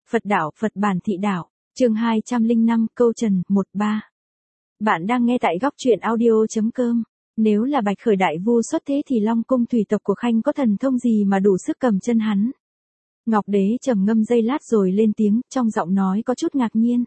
Phật đạo, Phật bản thị đạo, chương 205, câu trần, 1-3. Bạn đang nghe tại góc truyện audio.com. Nếu là Bạch Khởi đại vu xuất thế thì Long cung tùy tộc của Khanh có thần thông gì mà đủ sức cầm chân hắn? Ngọc Đế trầm ngâm giây lát rồi lên tiếng, trong giọng nói có chút ngạc nhiên.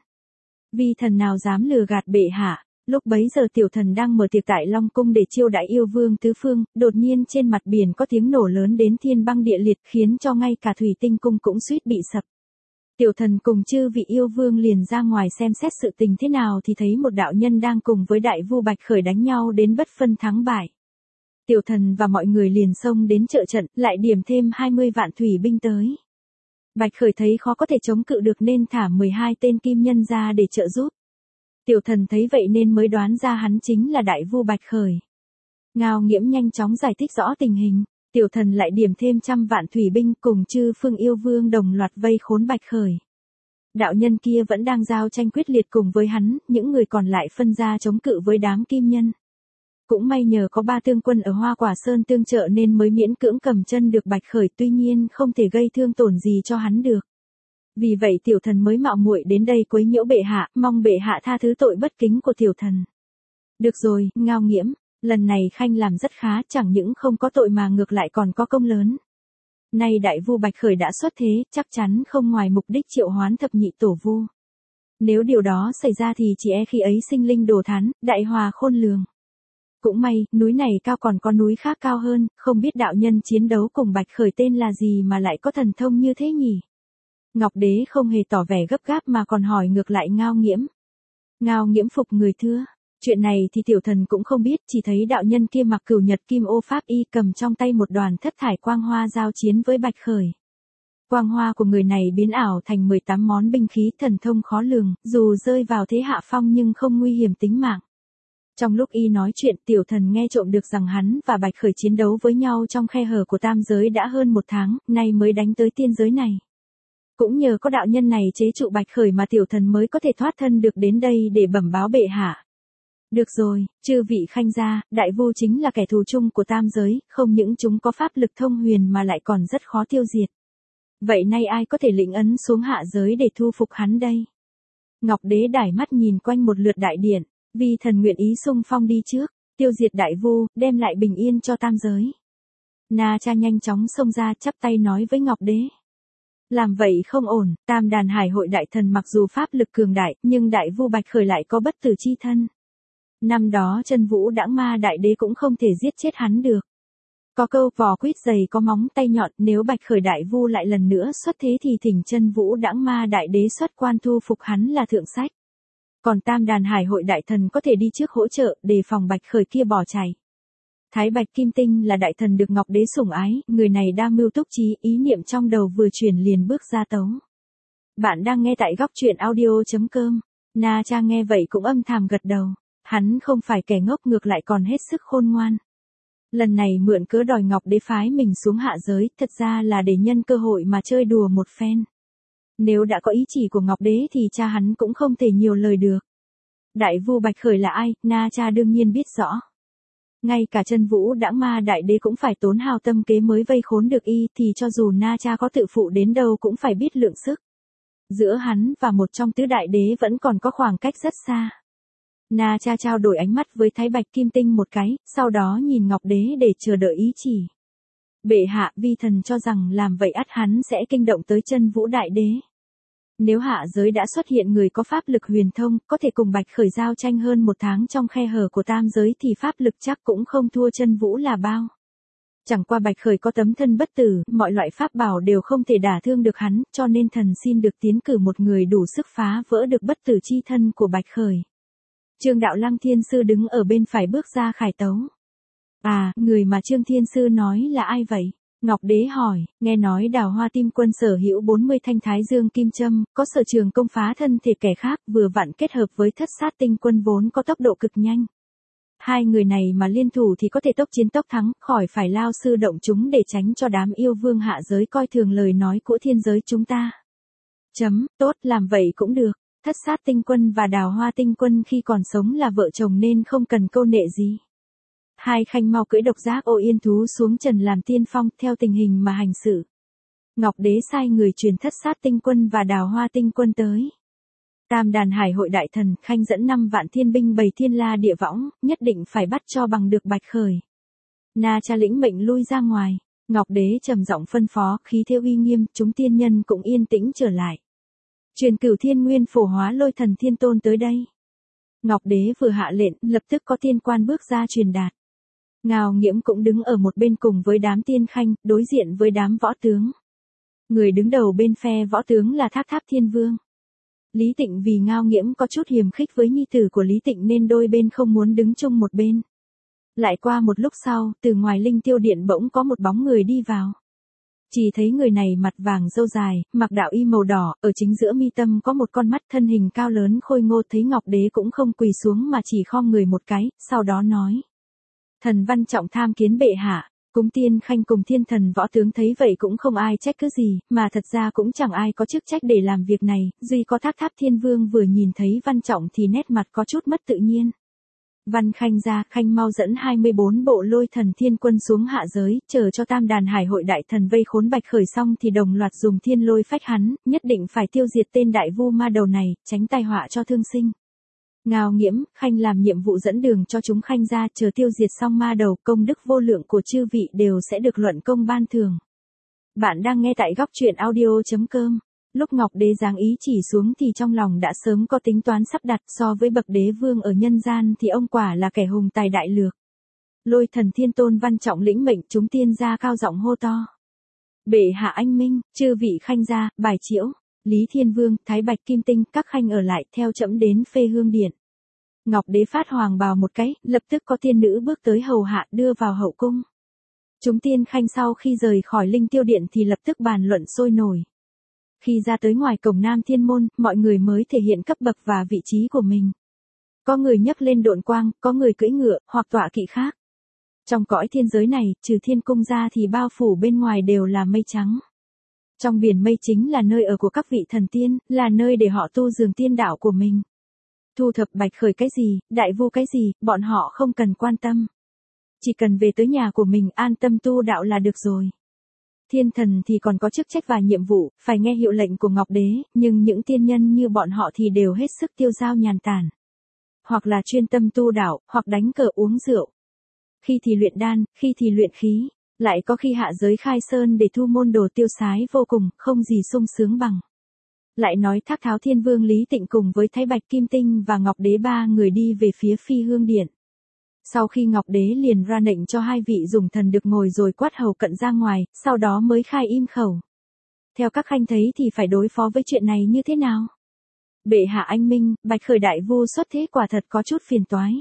Vi thần nào dám lừa gạt bệ hạ? Lúc bấy giờ tiểu thần đang mở tiệc tại Long cung để chiêu đãi yêu vương tứ phương, đột nhiên trên mặt biển có tiếng nổ lớn đến thiên băng địa liệt, khiến cho ngay cả thủy tinh cung cũng suýt bị sập. Tiểu thần cùng chư vị yêu vương liền ra ngoài xem xét sự tình thế nào thì thấy một đạo nhân đang cùng với đại vu Bạch Khởi đánh nhau đến bất phân thắng bại. Tiểu thần và mọi người liền xông đến trợ trận, lại điểm thêm 20 vạn thủy binh tới. Bạch Khởi thấy khó có thể chống cự được nên thả 12 tên kim nhân ra để trợ giúp. Tiểu thần thấy vậy nên mới đoán ra hắn chính là đại vu Bạch Khởi. Ngao Nghiễm nhanh chóng giải thích rõ tình hình. Tiểu thần lại điểm thêm 100 vạn thủy binh cùng chư phương yêu vương đồng loạt vây khốn Bạch Khởi. Đạo nhân kia vẫn đang giao tranh quyết liệt cùng với hắn, những người còn lại phân ra chống cự với đám kim nhân. Cũng may nhờ có 3 tương quân ở Hoa Quả Sơn tương trợ nên mới miễn cưỡng cầm chân được Bạch Khởi, tuy nhiên không thể gây thương tổn gì cho hắn được. Vì vậy tiểu thần mới mạo muội đến đây quấy nhiễu bệ hạ, mong bệ hạ tha thứ tội bất kính của tiểu thần. Được rồi, Ngao Nghiễm, lần này Khanh làm rất khá, chẳng những không có tội mà ngược lại còn có công lớn. Nay đại vu Bạch Khởi đã xuất thế, chắc chắn không ngoài mục đích triệu hoán thập nhị tổ vu. Nếu điều đó xảy ra thì chỉ e khi ấy sinh linh đồ thán, đại hòa khôn lường. Cũng may, núi này cao còn có núi khác cao hơn, không biết đạo nhân chiến đấu cùng Bạch Khởi tên là gì mà lại có thần thông như thế nhỉ? Ngọc Đế không hề tỏ vẻ gấp gáp mà còn hỏi ngược lại Ngao Nghiễm. Ngao Nghiễm phục người thưa. Chuyện này thì tiểu thần cũng không biết, chỉ thấy đạo nhân kia mặc cửu nhật kim ô pháp y, cầm trong tay một đoàn thất thải quang hoa giao chiến với Bạch Khởi. Quang hoa của người này biến ảo thành 18 món binh khí thần thông khó lường, dù rơi vào thế hạ phong nhưng không nguy hiểm tính mạng. Trong lúc y nói chuyện, tiểu thần nghe trộm được rằng hắn và Bạch Khởi chiến đấu với nhau trong khe hở của tam giới đã hơn 1 tháng, nay mới đánh tới tiên giới này. Cũng nhờ có đạo nhân này chế trụ Bạch Khởi mà tiểu thần mới có thể thoát thân được đến đây để bẩm báo bệ hạ. Được rồi, chư vị Khanh gia, đại vu chính là kẻ thù chung của tam giới, không những chúng có pháp lực thông huyền mà lại còn rất khó tiêu diệt. Vậy nay ai có thể lĩnh ấn xuống hạ giới để thu phục hắn đây? Ngọc Đế đảo mắt nhìn quanh một lượt đại điện, vì thần nguyện ý xung phong đi trước, tiêu diệt đại vu, đem lại bình yên cho tam giới. Na Cha nhanh chóng xông ra chắp tay nói với Ngọc Đế. Làm vậy không ổn, Tam Đàn Hải hội đại thần mặc dù pháp lực cường đại, nhưng đại vu Bạch Khởi lại có bất tử chi thân. Năm đó Chân Vũ Đãng Ma Đại Đế cũng không thể giết chết hắn được. Có câu vò quýt dày có móng tay nhọn, nếu Bạch Khởi đại vu lại lần nữa xuất thế thì thỉnh Chân Vũ Đãng Ma Đại Đế xuất quan thu phục hắn là thượng sách. Còn Tam Đàn Hải hội đại thần có thể đi trước hỗ trợ, đề phòng Bạch Khởi kia bỏ chạy. Thái Bạch Kim Tinh là đại thần được Ngọc Đế sủng ái, người này đa mưu túc trí, ý niệm trong đầu vừa chuyển liền bước ra tấu. Bạn đang nghe tại góc truyện audio.com. Na Cha nghe vậy cũng âm thầm gật đầu. Hắn không phải kẻ ngốc, ngược lại còn hết sức khôn ngoan. Lần này mượn cớ đòi Ngọc Đế phái mình xuống hạ giới, thật ra là để nhân cơ hội mà chơi đùa một phen. Nếu đã có ý chỉ của Ngọc Đế thì cha hắn cũng không thể nhiều lời được. Đại vu Bạch Khởi là ai, Na Cha đương nhiên biết rõ. Ngay cả Chân Vũ Đãng Ma Đại Đế cũng phải tốn hào tâm kế mới vây khốn được y, thì cho dù Na Cha có tự phụ đến đâu cũng phải biết lượng sức. Giữa hắn và một trong tứ đại đế vẫn còn có khoảng cách rất xa. Na Cha trao đổi ánh mắt với Thái Bạch Kim Tinh một cái, sau đó nhìn Ngọc Đế để chờ đợi ý chỉ. Bệ hạ, vi thần cho rằng làm vậy ắt hắn sẽ kinh động tới Chân Vũ Đại Đế. Nếu hạ giới đã xuất hiện người có pháp lực huyền thông, có thể cùng Bạch Khởi giao tranh hơn 1 tháng trong khe hở của tam giới thì pháp lực chắc cũng không thua Chân Vũ là bao. Chẳng qua Bạch Khởi có tấm thân bất tử, mọi loại pháp bảo đều không thể đả thương được hắn, cho nên thần xin được tiến cử một người đủ sức phá vỡ được bất tử chi thân của Bạch Khởi. Trương Đạo Lăng Thiên Sư đứng ở bên phải bước ra khải tấu. À, người mà Trương Thiên Sư nói là ai vậy? Ngọc Đế hỏi, nghe nói Đào Hoa Tim Quân sở hữu 40 thanh thái dương kim châm, có sở trường công phá thân thể kẻ khác, vừa vặn kết hợp với Thất Sát Tinh Quân vốn có tốc độ cực nhanh. Hai người này mà liên thủ thì có thể tốc chiến tốc thắng, khỏi phải lao sư động chúng để tránh cho đám yêu vương hạ giới coi thường lời nói của thiên giới chúng ta. Tốt, làm vậy cũng được. Thất Sát Tinh Quân và Đào Hoa Tinh Quân khi còn sống là vợ chồng nên không cần câu nệ gì. Hai Khanh mau cưỡi độc giác ô yên thú xuống trần làm tiên phong, theo tình hình mà hành xử. Ngọc Đế sai người truyền Thất Sát Tinh Quân và Đào Hoa Tinh Quân tới. Tam đàn hải hội đại thần Khanh dẫn 5 vạn thiên binh bày thiên la địa võng, nhất định phải bắt cho bằng được Bạch Khởi. Na Cha lĩnh mệnh lui ra ngoài. Ngọc Đế trầm giọng phân phó, khí thế uy nghiêm, chúng tiên nhân cũng yên tĩnh trở lại. Truyền Cửu Thiên Nguyên phổ hóa Lôi Thần Thiên Tôn tới đây. Ngọc Đế vừa hạ lệnh, lập tức có tiên quan bước ra truyền đạt. Ngao Nghiễm cũng đứng ở một bên cùng với đám tiên khanh, đối diện với đám võ tướng. Người đứng đầu bên phe võ tướng là Tháp Tháp Thiên Vương. Lý Tịnh vì Ngao Nghiễm có chút hiềm khích với nhi tử của Lý Tịnh nên đôi bên không muốn đứng chung một bên. Lại qua một lúc sau, từ ngoài Linh Tiêu Điện bỗng có một bóng người đi vào. Chỉ thấy người này mặt vàng râu dài, mặc đạo y màu đỏ, ở chính giữa mi tâm có một con mắt, thân hình cao lớn khôi ngô, thấy Ngọc Đế cũng không quỳ xuống mà chỉ khom người một cái, sau đó nói. Thần Văn Trọng tham kiến bệ hạ. Cúng tiên khanh cùng thiên thần võ tướng thấy vậy cũng không ai trách cứ gì, mà thật ra cũng chẳng ai có chức trách để làm việc này, duy có Tháp Tháp Thiên Vương vừa nhìn thấy Văn Trọng thì nét mặt có chút mất tự nhiên. Văn Khanh ra, Khanh mau dẫn 24 bộ Lôi Thần Thiên Quân xuống hạ giới, chờ cho tam đàn hải hội đại thần vây khốn Bạch Khởi xong thì đồng loạt dùng thiên lôi phách hắn, nhất định phải tiêu diệt tên đại vu ma đầu này, tránh tai họa cho thương sinh. Ngao Nghiễm, Khanh làm nhiệm vụ dẫn đường cho chúng Khanh ra, chờ tiêu diệt xong ma đầu, công đức vô lượng của chư vị đều sẽ được luận công ban thưởng. Bạn đang nghe tại góc truyện audio.com. Lúc Ngọc Đế giáng ý chỉ xuống thì trong lòng đã sớm có tính toán sắp đặt, so với bậc đế vương ở nhân gian thì ông quả là kẻ hùng tài đại lược. Lôi Thần Thiên Tôn Văn Trọng lĩnh mệnh, chúng tiên gia cao giọng hô to. Bệ hạ anh minh, chư vị Khanh gia, bài chiễu. Lý Thiên Vương, Thái Bạch Kim Tinh, các khanh ở lại, theo trẫm đến Phê Hương Điện. Ngọc Đế phát hoàng bào một cái, lập tức có tiên nữ bước tới hầu hạ, đưa vào hậu cung. Chúng tiên khanh sau khi rời khỏi Linh Tiêu Điện thì lập tức bàn luận sôi nổi. Khi ra tới ngoài cổng Nam Thiên Môn, mọi người mới thể hiện cấp bậc và vị trí của mình. Có người nhấc lên độn quang, có người cưỡi ngựa, hoặc tọa kỵ khác. Trong cõi thiên giới này, trừ thiên cung ra thì bao phủ bên ngoài đều là mây trắng. Trong biển mây chính là nơi ở của các vị thần tiên, là nơi để họ tu dường tiên đạo của mình. Thu thập Bạch Khởi cái gì, đại vu cái gì, bọn họ không cần quan tâm. Chỉ cần về tới nhà của mình an tâm tu đạo là được rồi. Thiên thần thì còn có chức trách và nhiệm vụ, phải nghe hiệu lệnh của Ngọc Đế, nhưng những tiên nhân như bọn họ thì đều hết sức tiêu dao nhàn tản. Hoặc là chuyên tâm tu đạo, hoặc đánh cờ uống rượu. Khi thì luyện đan, khi thì luyện khí. Lại có khi hạ giới khai sơn để thu môn đồ tiêu sái vô cùng, không gì sung sướng bằng. Lại nói Thác Tháo Thiên Vương Lý Tịnh cùng với Thái Bạch Kim Tinh và Ngọc Đế ba người đi về phía Phi Hương Điện. Sau khi Ngọc Đế liền ra lệnh cho hai vị dùng thần được ngồi rồi quát hầu cận ra ngoài, sau đó mới khai im khẩu. Theo các khanh thấy thì phải đối phó với chuyện này như thế nào? Bệ hạ anh minh, Bạch Khởi đại vu xuất thế quả thật có chút phiền toái.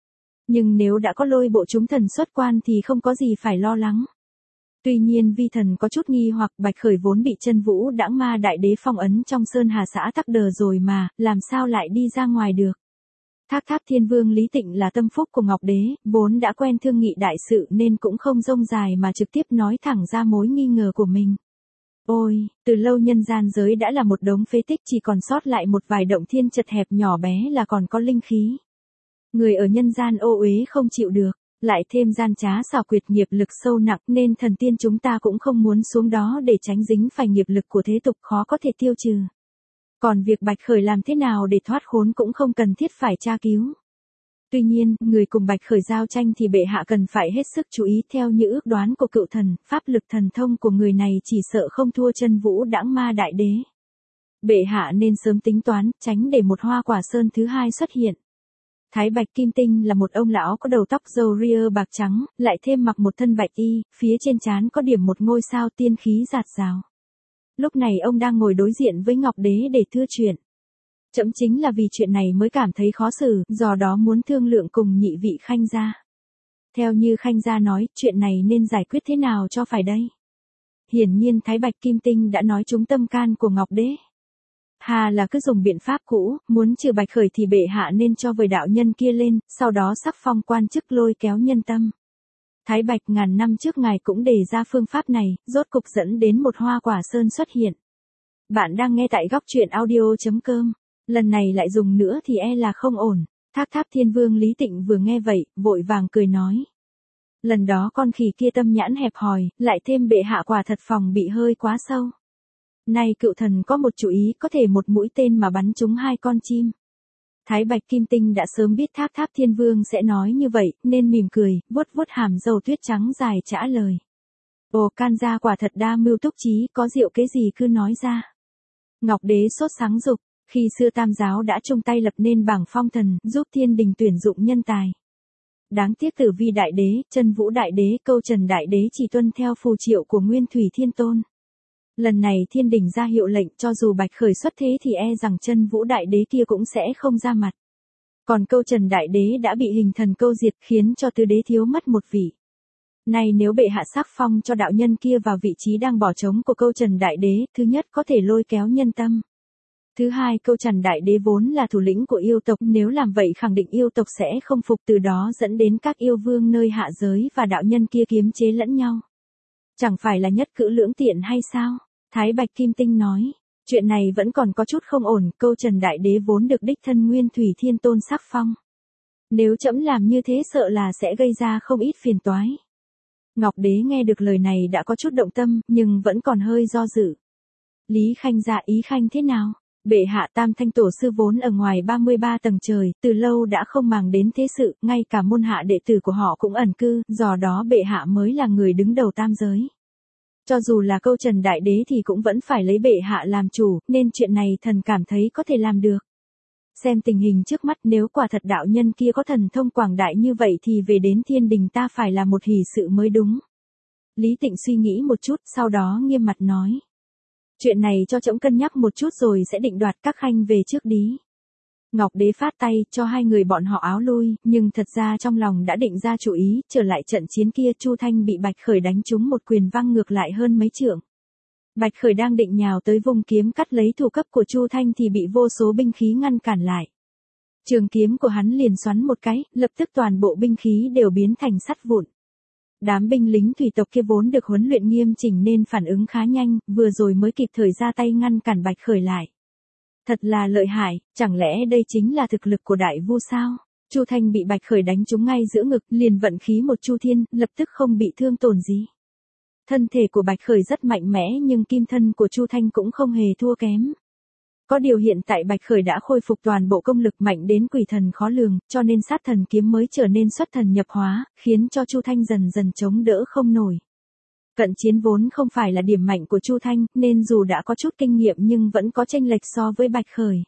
Nhưng nếu đã có Lôi bộ chúng thần xuất quan thì không có gì phải lo lắng. Tuy nhiên vi thần có chút nghi hoặc Bạch Khởi vốn bị Chân Vũ Đãng Ma Đại Đế phong ấn trong Sơn Hà xã Tắc Đờ rồi mà, làm sao lại đi ra ngoài được. Thác Tháp Thiên Vương Lý Tịnh là tâm phúc của Ngọc Đế, vốn đã quen thương nghị đại sự nên cũng không rông dài mà trực tiếp nói thẳng ra mối nghi ngờ của mình. Ôi, từ lâu nhân gian giới đã là một đống phế tích, chỉ còn sót lại một vài động thiên chật hẹp nhỏ bé là còn có linh khí. Người ở nhân gian ô uế không chịu được. Lại thêm gian trá xảo quyệt, nghiệp lực sâu nặng nên thần tiên chúng ta cũng không muốn xuống đó để tránh dính phải nghiệp lực của thế tục khó có thể tiêu trừ. Còn việc Bạch Khởi làm thế nào để thoát khốn cũng không cần thiết phải tra cứu. Tuy nhiên, người cùng Bạch Khởi giao tranh thì bệ hạ cần phải hết sức chú ý. Theo như ước đoán của cựu thần, pháp lực thần thông của người này chỉ sợ không thua Chân Vũ Đãng Ma Đại Đế. Bệ hạ nên sớm tính toán, tránh để một Hoa Quả Sơn thứ hai xuất hiện. Thái Bạch Kim Tinh là một ông lão có đầu tóc râu ria bạc trắng, lại thêm mặc một thân bạch y, phía trên trán có điểm một ngôi sao tiên khí rạt rào. Lúc này ông đang ngồi đối diện với Ngọc Đế để thưa chuyện. Trẫm chính là vì chuyện này mới cảm thấy khó xử, do đó muốn thương lượng cùng nhị vị Khanh gia. Theo như Khanh gia nói, chuyện này nên giải quyết thế nào cho phải đây? Hiển nhiên Thái Bạch Kim Tinh đã nói trúng tâm can của Ngọc Đế. Hà là cứ dùng biện pháp cũ, muốn trừ Bạch Khởi thì bệ hạ nên cho vời đạo nhân kia lên, sau đó sắc phong quan chức lôi kéo nhân tâm. Thái Bạch ngàn năm trước ngài cũng đề ra phương pháp này, rốt cục dẫn đến một Hoa Quả Sơn xuất hiện. Bạn đang nghe tại góc truyện audio.com, lần này lại dùng nữa thì e là không ổn. Thác Tháp Thiên Vương Lý Tịnh vừa nghe vậy, vội vàng cười nói. Lần đó con khỉ kia tâm nhãn hẹp hòi, lại thêm bệ hạ quả thật phòng bị hơi quá sâu. Nay cựu thần có một chủ ý có thể một mũi tên mà bắn trúng 2 con chim. Thái Bạch Kim Tinh đã sớm biết Tháp Tháp Thiên Vương sẽ nói như vậy, nên mỉm cười, vuốt vuốt hàm râu tuyết trắng dài trả lời. Ồ, can gia quả thật đa mưu túc trí, có diệu kế gì cứ nói ra. Ngọc Đế sốt sáng dục, khi xưa Tam giáo đã chung tay lập nên bảng phong thần, giúp thiên đình tuyển dụng nhân tài. Đáng tiếc Tử Vi Đại Đế, Chân Vũ Đại Đế, Câu Trần Đại Đế chỉ tuân theo phù triệu của Nguyên Thủy Thiên Tôn. Lần này thiên đình ra hiệu lệnh, cho dù Bạch Khởi xuất thế thì e rằng Chân Vũ Đại Đế kia cũng sẽ không ra mặt. Còn Câu Trần Đại Đế đã bị hình thần câu diệt, khiến cho tứ đế thiếu mất một vị. Này nếu bệ hạ sắc phong cho đạo nhân kia vào vị trí đang bỏ trống của Câu Trần Đại Đế, thứ nhất có thể lôi kéo nhân tâm. Thứ hai, Câu Trần Đại Đế vốn là thủ lĩnh của yêu tộc, nếu làm vậy khẳng định yêu tộc sẽ không phục, từ đó dẫn đến các yêu vương nơi hạ giới và đạo nhân kia kiếm chế lẫn nhau. Chẳng phải là nhất cử lưỡng tiện hay sao? Thái Bạch Kim Tinh nói, chuyện này vẫn còn có chút không ổn, Câu Trần Đại Đế vốn được đích thân Nguyên Thủy Thiên Tôn sắc phong. Nếu trẫm làm như thế sợ là sẽ gây ra không ít phiền toái. Ngọc Đế nghe được lời này đã có chút động tâm, nhưng vẫn còn hơi do dự. Lý Khanh dạ ý Khanh thế nào? Bệ hạ Tam Thanh Tổ Sư vốn ở ngoài 33 tầng trời, từ lâu đã không màng đến thế sự, ngay cả môn hạ đệ tử của họ cũng ẩn cư, do đó bệ hạ mới là người đứng đầu tam giới. Cho dù là Câu Trần Đại Đế thì cũng vẫn phải lấy bệ hạ làm chủ, nên chuyện này thần cảm thấy có thể làm được. Xem tình hình trước mắt, nếu quả thật đạo nhân kia có thần thông quảng đại như vậy thì về đến thiên đình ta phải là một hỷ sự mới đúng. Lý Tịnh suy nghĩ một chút, sau đó nghiêm mặt nói. Chuyện này cho trẫm cân nhắc một chút rồi sẽ định đoạt, các khanh về trước đi. Ngọc Đế phát tay cho hai người bọn họ áo lui, nhưng thật ra trong lòng đã định ra chủ ý, trở lại trận chiến kia Chu Thanh bị Bạch Khởi đánh trúng một quyền văng ngược lại hơn mấy trượng. Bạch Khởi đang định nhào tới vùng kiếm cắt lấy thủ cấp của Chu Thanh thì bị vô số binh khí ngăn cản lại. Trường kiếm của hắn liền xoắn một cái, lập tức toàn bộ binh khí đều biến thành sắt vụn. Đám binh lính thủy tộc kia vốn được huấn luyện nghiêm chỉnh nên phản ứng khá nhanh, vừa rồi mới kịp thời ra tay ngăn cản Bạch Khởi lại. Thật là lợi hại, chẳng lẽ đây chính là thực lực của đại vu sao? Chu Thanh bị Bạch Khởi đánh trúng ngay giữa ngực, liền vận khí một chu thiên, lập tức không bị thương tổn gì. Thân thể của Bạch Khởi rất mạnh mẽ nhưng kim thân của Chu Thanh cũng không hề thua kém. Có điều hiện tại Bạch Khởi đã khôi phục toàn bộ công lực mạnh đến quỷ thần khó lường, cho nên sát thần kiếm mới trở nên xuất thần nhập hóa, khiến cho Chu Thanh dần dần chống đỡ không nổi. Cận chiến vốn không phải là điểm mạnh của Chu Thanh, nên dù đã có chút kinh nghiệm nhưng vẫn có chênh lệch so với Bạch Khởi.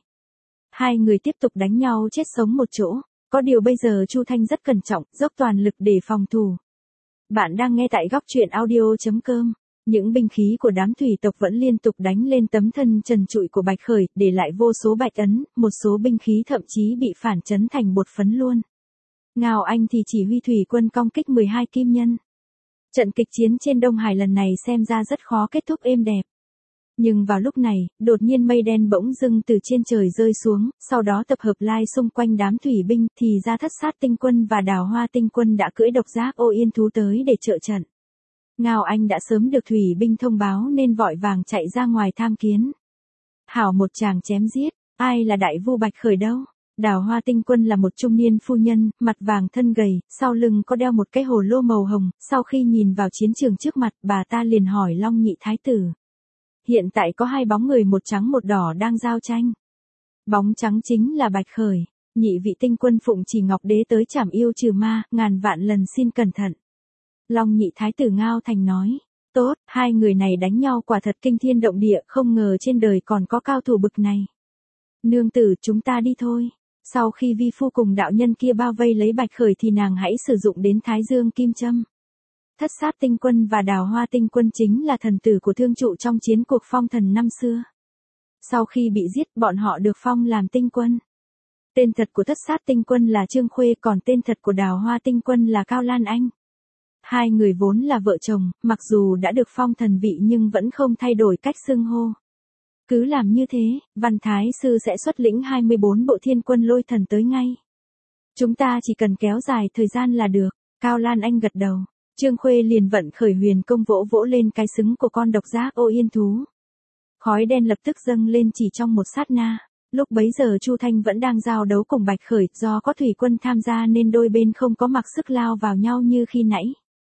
Hai người tiếp tục đánh nhau chết sống một chỗ, có điều bây giờ Chu Thanh rất cẩn trọng, dốc toàn lực để phòng thủ. Bạn đang nghe tại góc truyện audio.com. Những binh khí của đám thủy tộc vẫn liên tục đánh lên tấm thân trần trụi của Bạch Khởi, để lại vô số bạch ấn, một số binh khí thậm chí bị phản chấn thành bột phấn luôn. Ngao Anh thì chỉ huy thủy quân công kích 12 kim nhân. Trận kịch chiến trên Đông Hải lần này xem ra rất khó kết thúc êm đẹp. Nhưng vào lúc này, đột nhiên mây đen bỗng dưng từ trên trời rơi xuống, sau đó tập hợp lai xung quanh đám thủy binh, thì ra Thất Sát Tinh Quân và Đào Hoa Tinh Quân đã cưỡi độc giác ô yên thú tới để trợ trận. Ngao Anh đã sớm được thủy binh thông báo nên vội vàng chạy ra ngoài tham kiến. Hảo một chàng chém giết, ai là đại vu Bạch Khởi đâu? Đào Hoa Tinh Quân là một trung niên phu nhân, mặt vàng thân gầy, sau lưng có đeo một cái hồ lô màu hồng, sau khi nhìn vào chiến trường trước mặt, bà ta liền hỏi Long Nhị Thái Tử. Hiện tại có hai bóng người một trắng một đỏ đang giao tranh. Bóng trắng chính là Bạch Khởi, nhị vị tinh quân phụng chỉ Ngọc Đế tới trảm yêu trừ ma, ngàn vạn lần xin cẩn thận. Long Nhị Thái Tử Ngao Thành nói, tốt, hai người này đánh nhau quả thật kinh thiên động địa, không ngờ trên đời còn có cao thủ bực này. Nương tử, chúng ta đi thôi. Sau khi vi phu cùng đạo nhân kia bao vây lấy Bạch Khởi thì nàng hãy sử dụng đến Thái Dương Kim Châm. Thất Sát Tinh Quân và Đào Hoa Tinh Quân chính là thần tử của Thương Trụ trong chiến cuộc phong thần năm xưa. Sau khi bị giết, bọn họ được phong làm Tinh Quân. Tên thật của Thất Sát Tinh Quân là Trương Khuê, còn tên thật của Đào Hoa Tinh Quân là Cao Lan Anh. Hai người vốn là vợ chồng, mặc dù đã được phong thần vị nhưng vẫn không thay đổi cách xưng hô. Cứ làm như thế, Văn Thái Sư sẽ xuất lĩnh 24 bộ thiên quân lôi thần tới ngay. Chúng ta chỉ cần kéo dài thời gian là được. Cao Lan Anh gật đầu. Trương Khuê liền vận khởi huyền công vỗ vỗ lên cái xứng của con độc giác ô yên thú. Khói đen lập tức dâng lên chỉ trong một sát na. Lúc bấy giờ Chu Thanh vẫn đang giao đấu cùng Bạch Khởi, do có thủy quân tham gia nên đôi bên không có mặc sức lao vào nhau như khi nãy.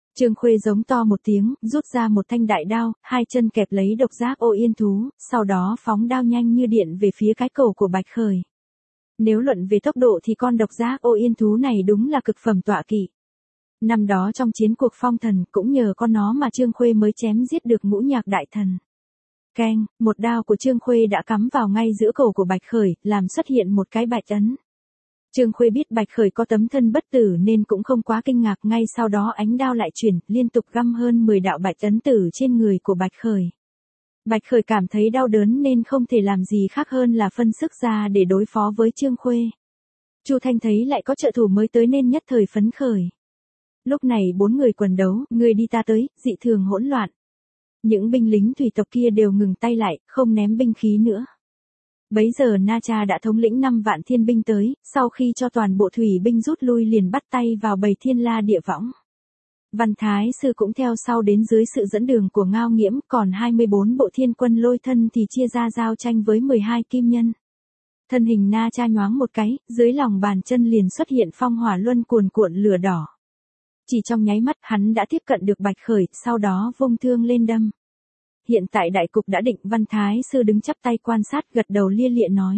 Trương Khuê giống to một tiếng, rút ra một thanh đại đao, hai chân kẹp lấy độc giác ô yên thú, sau đó phóng đao nhanh như điện về phía cái cổ của Bạch Khởi. Nếu luận về tốc độ thì con độc giác ô yên thú này đúng là cực phẩm tọa kỵ. Năm đó trong chiến cuộc phong thần, cũng nhờ con nó mà Trương Khuê mới chém giết được Ngũ Nhạc đại thần. Keng, một đao của Trương Khuê đã cắm vào ngay giữa cổ của Bạch Khởi, làm xuất hiện một cái bạch ấn. Trương Khuê biết Bạch Khởi có tấm thân bất tử nên cũng không quá kinh ngạc, ngay sau đó ánh đao lại chuyển, liên tục găm hơn 10 đạo bạch ấn tử trên người của Bạch Khởi. Bạch Khởi cảm thấy đau đớn nên không thể làm gì khác hơn là phân sức ra để đối phó với Trương Khuê. Chu Thanh thấy lại có trợ thủ mới tới nên nhất thời phấn khởi. Lúc này 4 người quần đấu, người đi ta tới, dị thường hỗn loạn. Những binh lính thủy tộc kia đều ngừng tay lại, không ném binh khí nữa. Bấy giờ Na Cha đã thống lĩnh 5 vạn thiên binh tới, sau khi cho toàn bộ thủy binh rút lui liền bắt tay vào bầy thiên la địa võng. Văn Thái Sư cũng theo sau đến dưới sự dẫn đường của Ngao Nghiễm, còn 24 bộ thiên quân Lôi Thân thì chia ra giao tranh với 12 kim nhân. Thân hình Na Cha nhoáng một cái, dưới lòng bàn chân liền xuất hiện phong hỏa luân cuồn cuộn lửa đỏ. Chỉ trong nháy mắt hắn đã tiếp cận được Bạch Khởi, sau đó vung thương lên đâm. Hiện tại đại cục đã định, Văn Thái Sư đứng chắp tay quan sát, gật đầu lia lịa nói.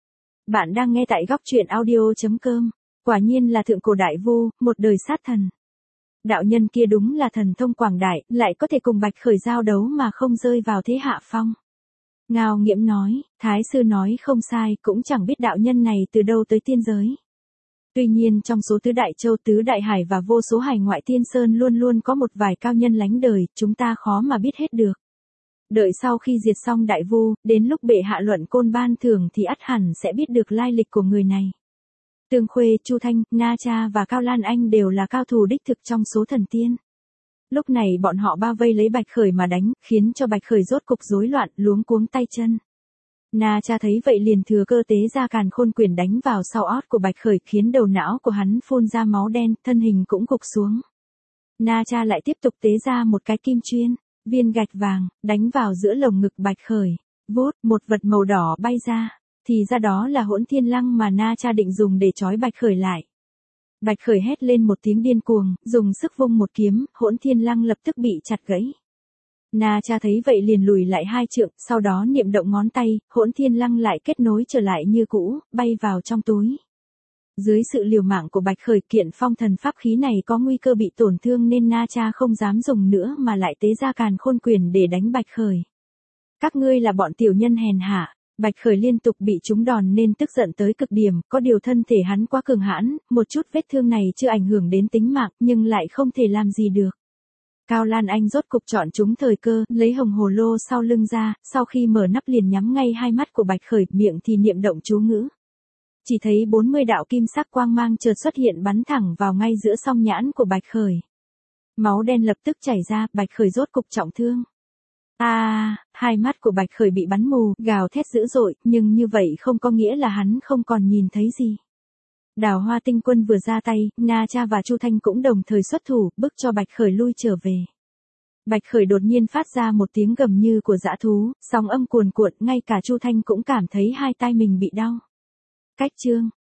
Bạn đang nghe tại góc truyện audio.com. Quả nhiên là thượng cổ đại vu, một đời sát thần. Đạo nhân kia đúng là thần thông quảng đại, lại có thể cùng Bạch Khởi giao đấu mà không rơi vào thế hạ phong. Ngao Nghiễm nói, Thái Sư nói không sai, cũng chẳng biết đạo nhân này từ đâu tới tiên giới. Tuy nhiên trong số tứ đại châu, tứ đại hải và vô số hải ngoại tiên sơn luôn luôn có một vài cao nhân lánh đời, chúng ta khó mà biết hết được. Đợi sau khi diệt xong đại vu, đến lúc bệ hạ luận côn ban thưởng thì ắt hẳn sẽ biết được lai lịch của người này. Tương Khuê, Chu Thanh, Na Cha và Cao Lan Anh đều là cao thủ đích thực trong số thần tiên. Lúc này bọn họ bao vây lấy Bạch Khởi mà đánh, khiến cho Bạch Khởi rốt cục rối loạn, luống cuống tay chân. Na Cha thấy vậy liền thừa cơ tế ra càn khôn quyền đánh vào sau ót của Bạch Khởi, khiến đầu não của hắn phun ra máu đen, thân hình cũng gục xuống. Na Cha lại tiếp tục tế ra một cái kim chuyên, viên gạch vàng, đánh vào giữa lồng ngực Bạch Khởi. Vút, một vật màu đỏ bay ra, thì ra đó là Hỗn Thiên Lăng mà Na Cha định dùng để trói Bạch Khởi lại. Bạch Khởi hét lên một tiếng điên cuồng, dùng sức vung một kiếm, Hỗn Thiên Lăng lập tức bị chặt gãy. Na Cha thấy vậy liền lùi lại 2 trượng, sau đó niệm động ngón tay, Hỗn Thiên Lăng lại kết nối trở lại như cũ, bay vào trong túi. Dưới sự liều mạng của Bạch Khởi, kiện phong thần pháp khí này có nguy cơ bị tổn thương nên Na Cha không dám dùng nữa mà lại tế ra càn khôn quyền để đánh Bạch Khởi. Các ngươi là bọn tiểu nhân hèn hạ. Bạch Khởi liên tục bị trúng đòn nên tức giận tới cực điểm, có điều thân thể hắn quá cường hãn, một chút vết thương này chưa ảnh hưởng đến tính mạng nhưng lại không thể làm gì được. Cao Lan Anh rốt cục chọn trúng thời cơ, lấy hồng hồ lô sau lưng ra, sau khi mở nắp liền nhắm ngay hai mắt của Bạch Khởi, miệng thì niệm động chú ngữ. Chỉ thấy 40 đạo kim sắc quang mang chợt xuất hiện bắn thẳng vào ngay giữa song nhãn của Bạch Khởi. Máu đen lập tức chảy ra, Bạch Khởi rốt cục trọng thương. Hai mắt của Bạch Khởi bị bắn mù, gào thét dữ dội, nhưng như vậy không có nghĩa là hắn không còn nhìn thấy gì. Đào Hoa Tinh Quân vừa ra tay, Na Cha và Chu Thanh cũng đồng thời xuất thủ, bức cho Bạch Khởi lui trở về. Bạch Khởi đột nhiên phát ra một tiếng gầm như của dã thú, sóng âm cuồn cuộn, ngay cả Chu Thanh cũng cảm thấy hai tai mình bị đau. Cách chương